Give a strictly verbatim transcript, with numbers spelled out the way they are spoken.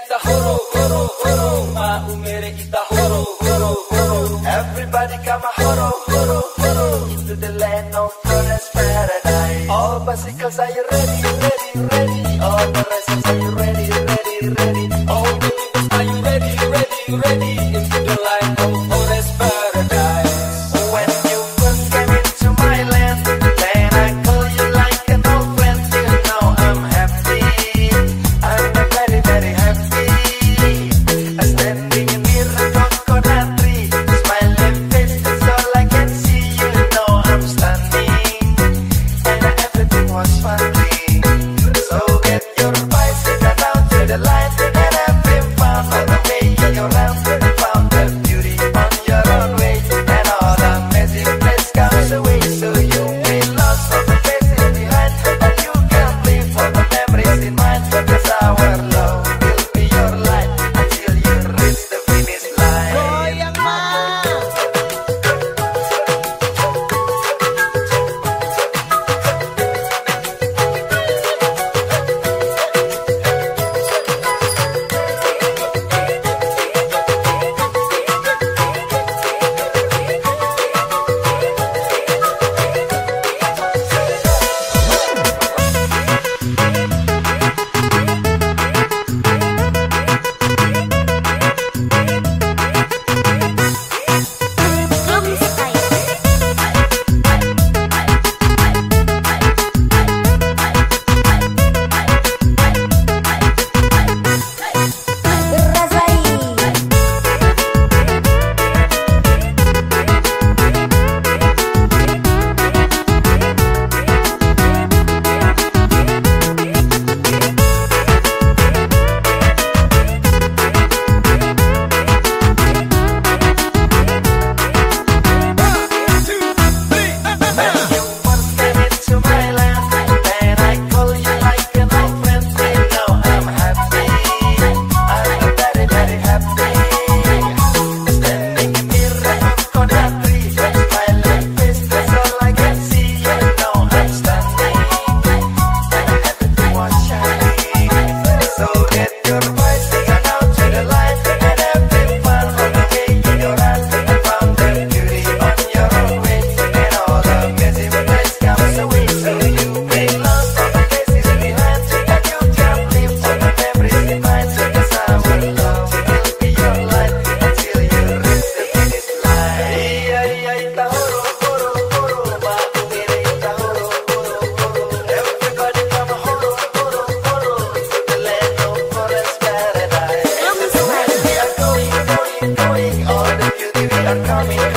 ita horo horo horo, ma umere ita horo horo horo. Everybody come a horo horo horo, into the land of forest paradise. All bicycles, are you ready, ready, ready? All the racers, are you ready, ready, ready? All the people, are you ready, ready, ready? Into the land of forest paradise. When you first came into my land, then I call you like an old friend. You know I'm happy, I'm very, very happy. I'm standing near a coconut tree, smiling face, that's all I can see. You know I'm stunning, and everything was funny. So get your bicycle down to the line, and having fun all the way around. And found the beauty on your own way, and all the magic place comes away. So you may lost all the faces behind, and you can live all the memories in mind. Cause our love will be your light until you reach the finish line. Goyang mas. All the beauty we are coming.